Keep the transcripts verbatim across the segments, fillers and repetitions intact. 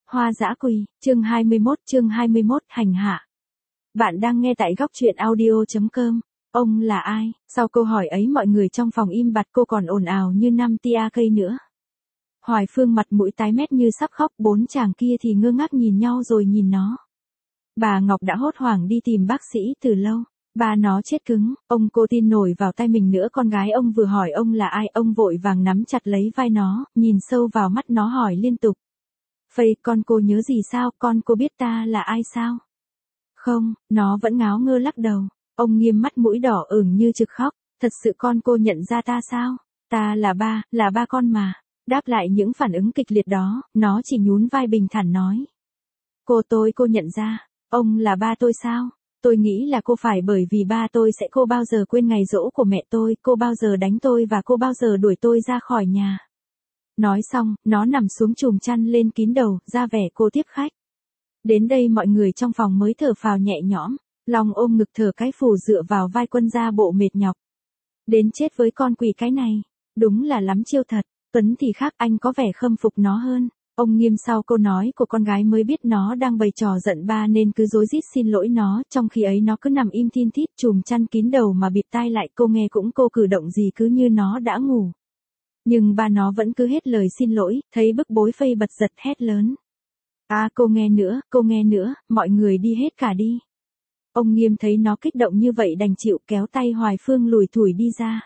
Hoa dã quỳ, chương hai mươi mốt, chương hai mươi mốt, hành hạ. Bạn đang nghe tại góc truyện audio.com. Ông là ai? Sau câu hỏi ấy mọi người trong phòng im bặt, cô còn ồn ào như năm tia cây nữa. Hoài Phương mặt mũi tái mét như sắp khóc, bốn chàng kia thì ngơ ngác nhìn nhau rồi nhìn nó. Bà Ngọc đã hốt hoảng đi tìm bác sĩ từ lâu. Ba nó chết cứng, ông cô tin nổi vào tay mình nữa. Con gái ông vừa hỏi ông là ai, ông vội vàng nắm chặt lấy vai nó, nhìn sâu vào mắt nó hỏi liên tục. Phây, con cô nhớ gì sao, con cô biết ta là ai sao? Không, nó vẫn ngáo ngơ lắc đầu. Ông Nghiêm mắt mũi đỏ ửng như trực khóc. Thật sự con cô nhận ra ta sao? Ta là ba, là ba con mà. Đáp lại những phản ứng kịch liệt đó, nó chỉ nhún vai bình thản nói. Cô tôi cô nhận ra, ông là ba tôi sao? Tôi nghĩ là cô phải, bởi vì ba tôi sẽ cô bao giờ quên ngày giỗ của mẹ tôi, cô bao giờ đánh tôi và cô bao giờ đuổi tôi ra khỏi nhà. Nói xong, nó nằm xuống chùm chăn lên kín đầu, ra vẻ cô tiếp khách. Đến đây mọi người trong phòng mới thở phào nhẹ nhõm. Long ôm ngực thở cái phù dựa vào vai Quân ra bộ mệt nhọc. Đến chết với con quỷ cái này. Đúng là lắm chiêu thật. Tuấn thì khác, anh có vẻ khâm phục nó hơn. Ông Nghiêm sau câu nói của con gái mới biết nó đang bày trò giận ba nên cứ rối rít xin lỗi nó, trong khi ấy nó cứ nằm im thin thít chùm chăn kín đầu mà bịt tai lại. Cô nghe cũng cô cử động gì cứ như nó đã ngủ. Nhưng ba nó vẫn cứ hết lời xin lỗi, thấy bức bối Phây bật giật hét lớn. À cô nghe nữa, cô nghe nữa, mọi người đi hết cả đi. Ông Nghiêm thấy nó kích động như vậy đành chịu, kéo tay Hoài Phương lủi thủi đi ra.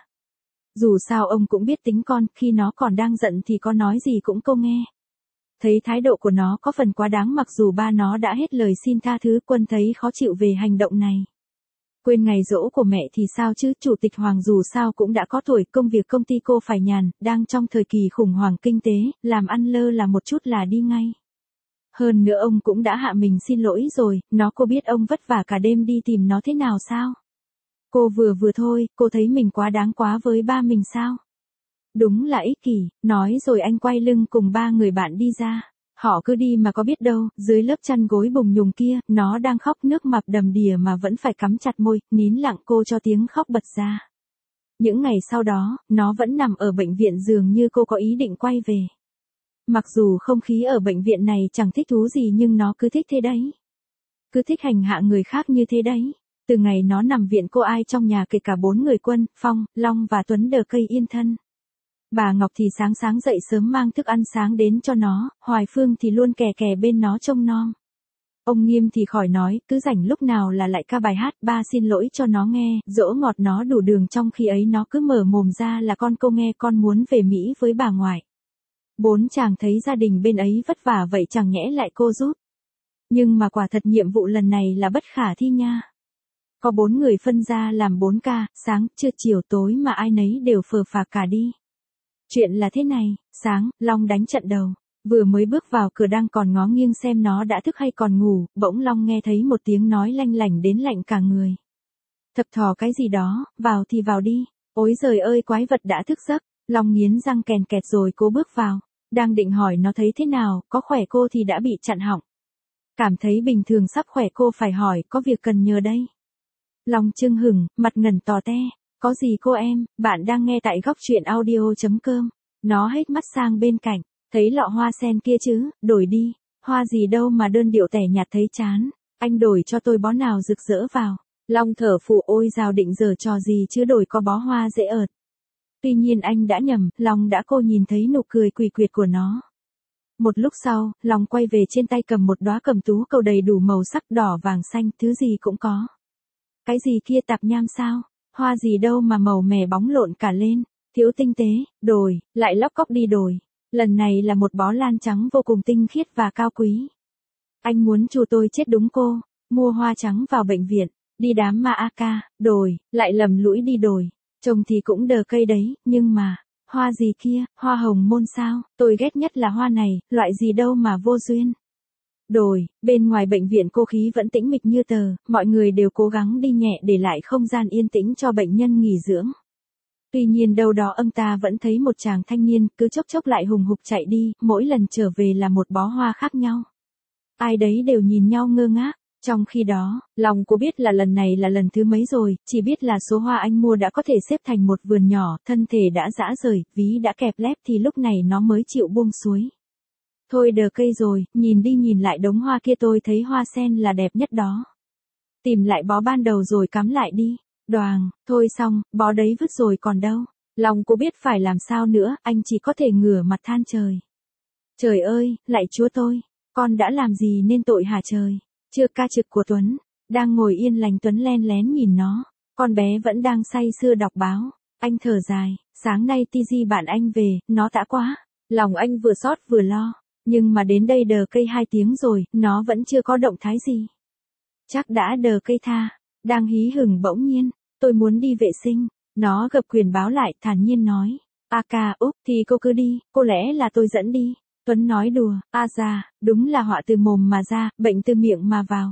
Dù sao ông cũng biết tính con, khi nó còn đang giận thì có nói gì cũng cô nghe. Thấy thái độ của nó có phần quá đáng, mặc dù ba nó đã hết lời xin tha thứ, Quân thấy khó chịu về hành động này. Quên ngày giỗ của mẹ thì sao chứ, Chủ tịch Hoàng dù sao cũng đã có tuổi, công việc công ty cô phải nhàn, đang trong thời kỳ khủng hoảng kinh tế, làm ăn lơ là một chút là đi ngay. Hơn nữa ông cũng đã hạ mình xin lỗi rồi, nó cô biết ông vất vả cả đêm đi tìm nó thế nào sao? Cô vừa vừa thôi, cô thấy mình quá đáng quá với ba mình sao? Đúng là ích kỷ, nói rồi anh quay lưng cùng ba người bạn đi ra. Họ cứ đi mà có biết đâu, dưới lớp chăn gối bùng nhùng kia, nó đang khóc nước mặt đầm đìa mà vẫn phải cắm chặt môi, nín lặng cô cho tiếng khóc bật ra. Những ngày sau đó, nó vẫn nằm ở bệnh viện dường như cô có ý định quay về. Mặc dù không khí ở bệnh viện này chẳng thích thú gì nhưng nó cứ thích thế đấy. Cứ thích hành hạ người khác như thế đấy. Từ ngày nó nằm viện cô ai trong nhà kể cả bốn người Quân, Phong, Long và Tuấn đờ cây yên thân. Bà Ngọc thì sáng sáng dậy sớm mang thức ăn sáng đến cho nó, Hoài Phương thì luôn kè kè bên nó trông nom. Ông Nghiêm thì khỏi nói, cứ rảnh lúc nào là lại ca bài hát ba xin lỗi cho nó nghe, dỗ ngọt nó đủ đường, trong khi ấy nó cứ mở mồm ra là con cô nghe con muốn về Mỹ với bà ngoại. Bốn chàng thấy gia đình bên ấy vất vả vậy chẳng nhẽ lại cô giúp. Nhưng mà quả thật nhiệm vụ lần này là bất khả thi nha. Có bốn người phân ra làm bốn ca, sáng, trưa, chiều, tối mà ai nấy đều phờ phạc cả đi. Chuyện là thế này, sáng, Long đánh trận đầu. Vừa mới bước vào cửa đang còn ngó nghiêng xem nó đã thức hay còn ngủ, bỗng Long nghe thấy một tiếng nói lanh lảnh đến lạnh cả người. Thập thò cái gì đó, vào thì vào đi. Ôi giời ơi, quái vật đã thức giấc. Long nghiến răng kèn kẹt rồi cố bước vào. Đang định hỏi nó thấy thế nào, có khỏe cô thì đã bị chặn họng. Cảm thấy bình thường sắp khỏe cô phải hỏi, có việc cần nhờ đây. Long chưng hửng, mặt ngẩn tò te. Có gì cô em, bạn đang nghe tại góc truyện audio.com. Nó hết mắt sang bên cạnh, thấy lọ hoa sen kia chứ, đổi đi. Hoa gì đâu mà đơn điệu tẻ nhạt thấy chán. Anh đổi cho tôi bó nào rực rỡ vào. Long thở phù, ôi dào định giờ trò gì chứ đổi có bó hoa dễ ợt. Tuy nhiên anh đã nhầm, Long đã cô nhìn thấy nụ cười quỷ quyệt của nó. Một lúc sau, Long quay về trên tay cầm một đóa cẩm tú cầu đầy đủ màu sắc đỏ vàng xanh, thứ gì cũng có. Cái gì kia tạp nham sao? Hoa gì đâu mà màu mè bóng lộn cả lên, thiếu tinh tế, đổi, lại lóc cóc đi đổi. Lần này là một bó lan trắng vô cùng tinh khiết và cao quý. Anh muốn chù tôi chết đúng cô, mua hoa trắng vào bệnh viện, đi đám ma a ca, đổi, lại lầm lũi đi đổi. Trông thì cũng đờ cây đấy, nhưng mà, hoa gì kia, hoa hồng môn sao, tôi ghét nhất là hoa này, loại gì đâu mà vô duyên. Đổi, bên ngoài bệnh viện cô khí vẫn tĩnh mịch như tờ, mọi người đều cố gắng đi nhẹ để lại không gian yên tĩnh cho bệnh nhân nghỉ dưỡng. Tuy nhiên đâu đó ông ta vẫn thấy một chàng thanh niên cứ chốc chốc lại hùng hục chạy đi, mỗi lần trở về là một bó hoa khác nhau. Ai đấy đều nhìn nhau ngơ ngác. Trong khi đó, Long cô biết là lần này là lần thứ mấy rồi, chỉ biết là số hoa anh mua đã có thể xếp thành một vườn nhỏ, thân thể đã rã rời, ví đã kẹp lép thì lúc này nó mới chịu buông xuôi. Thôi đờ cây rồi, nhìn đi nhìn lại đống hoa kia tôi thấy hoa sen là đẹp nhất đó. Tìm lại bó ban đầu rồi cắm lại đi. Đoàng, thôi xong, bó đấy vứt rồi còn đâu. Lòng cô biết phải làm sao nữa, anh chỉ có thể ngửa mặt than trời. Trời ơi, lạy Chúa tôi, con đã làm gì nên tội hả trời? Chưa ca trực của Tuấn, đang ngồi yên lành Tuấn len lén nhìn nó. Con bé vẫn đang say sưa đọc báo. Anh thở dài, sáng nay ti gi bạn anh về, nó tã quá. Lòng anh vừa xót vừa lo. Nhưng mà đến đây đờ cây hai tiếng rồi, nó vẫn chưa có động thái gì. Chắc đã đờ cây tha. Đang hí hửng bỗng nhiên, tôi muốn đi vệ sinh. Nó gập quyền báo lại thản nhiên nói. A ca, úp thì cô cứ đi, cô lẽ là tôi dẫn đi. Tuấn nói đùa, a ra, đúng là họa từ mồm mà ra, bệnh từ miệng mà vào.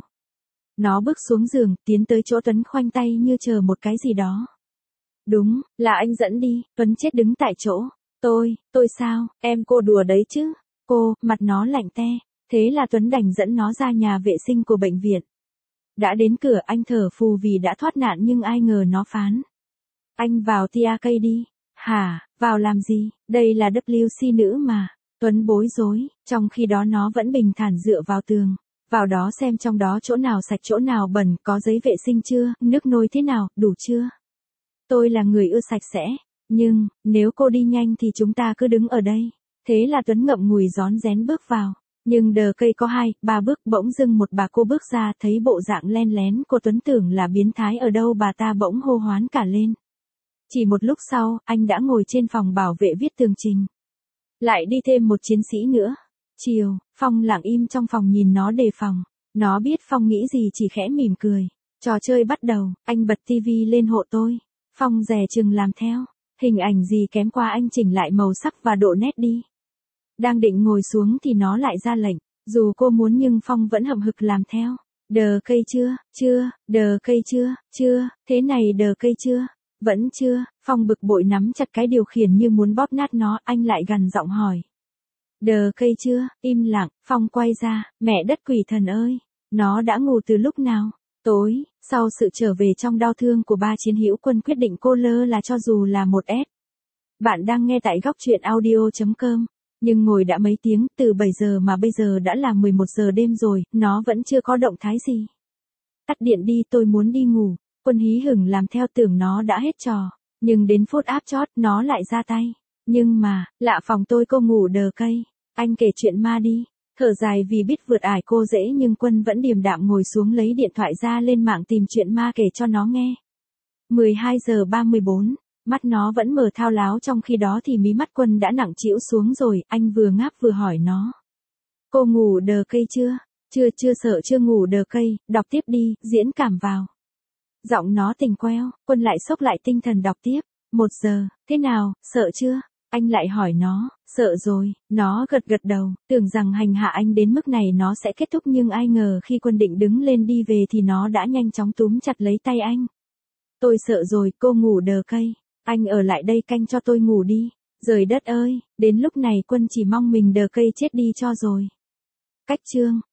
Nó bước xuống giường, tiến tới chỗ Tuấn khoanh tay như chờ một cái gì đó. Đúng, là anh dẫn đi, Tuấn chết đứng tại chỗ. Tôi, tôi sao, em cô đùa đấy chứ. Cô, mặt nó lạnh te. Thế là Tuấn đành dẫn nó ra nhà vệ sinh của bệnh viện. Đã đến cửa anh thở phù vì đã thoát nạn nhưng ai ngờ nó phán. Anh vào tia cây đi. Hả, vào làm gì, đây là W C nữ mà. Tuấn bối rối, trong khi đó nó vẫn bình thản dựa vào tường. Vào đó xem trong đó chỗ nào sạch chỗ nào bẩn, có giấy vệ sinh chưa, nước nôi thế nào, đủ chưa. Tôi là người ưa sạch sẽ, nhưng, nếu cô đi nhanh thì chúng ta cứ đứng ở đây. Thế là Tuấn ngậm ngùi rón rén bước vào. Nhưng đờ cây có hai, ba bước bỗng dưng một bà cô bước ra thấy bộ dạng len lén của Tuấn tưởng là biến thái ở đâu bà ta bỗng hô hoán cả lên. Chỉ một lúc sau, anh đã ngồi trên phòng bảo vệ viết tường trình. Lại đi thêm một chiến sĩ nữa. Chiều, Phong lặng im trong phòng nhìn nó đề phòng. Nó biết Phong nghĩ gì chỉ khẽ mỉm cười. Trò chơi bắt đầu, anh bật tivi lên hộ tôi. Phong dè chừng làm theo. Hình ảnh gì kém qua anh chỉnh lại màu sắc và độ nét đi. Đang định ngồi xuống thì nó lại ra lệnh. Dù cô muốn nhưng Phong vẫn hậm hực làm theo. Đờ cây chưa, chưa, đờ cây chưa, chưa, thế này đờ cây chưa, vẫn chưa. Phong bực bội nắm chặt cái điều khiển như muốn bóp nát nó, anh lại gằn giọng hỏi. Đờ cây chưa, im lặng, Phong quay ra, mẹ đất quỷ thần ơi, nó đã ngủ từ lúc nào? Tối, sau sự trở về trong đau thương của ba chiến hữu quân quyết định cô lơ là cho dù là một S. Bạn đang nghe tại góc truyện audio chấm com. Nhưng ngồi đã mấy tiếng, từ bảy giờ mà bây giờ đã là mười một giờ đêm rồi, nó vẫn chưa có động thái gì. Tắt điện đi, tôi muốn đi ngủ. Quân hí hửng làm theo tưởng nó đã hết trò. Nhưng đến phút áp chót, nó lại ra tay. Nhưng mà, lạ phòng tôi cô ngủ đờ cây. Anh kể chuyện ma đi. Thở dài vì biết vượt ải cô dễ nhưng Quân vẫn điềm đạm ngồi xuống lấy điện thoại ra lên mạng tìm chuyện ma kể cho nó nghe. mười hai giờ ba mươi bốn. Mắt nó vẫn mở thao láo trong khi đó thì mí mắt Quân đã nặng trĩu xuống rồi, anh vừa ngáp vừa hỏi nó. Cô ngủ đờ cây chưa? Chưa chưa sợ chưa ngủ đờ cây, đọc tiếp đi, diễn cảm vào. Giọng nó tỉnh queo, Quân lại xốc lại tinh thần đọc tiếp. Một giờ, thế nào, sợ chưa? Anh lại hỏi nó, sợ rồi, nó gật gật đầu, tưởng rằng hành hạ anh đến mức này nó sẽ kết thúc nhưng ai ngờ khi Quân định đứng lên đi về thì nó đã nhanh chóng túm chặt lấy tay anh. Tôi sợ rồi, cô ngủ đờ cây. Anh ở lại đây canh cho tôi ngủ đi. Trời đất ơi, đến lúc này Quân chỉ mong mình đờ cây chết đi cho rồi. Cách chương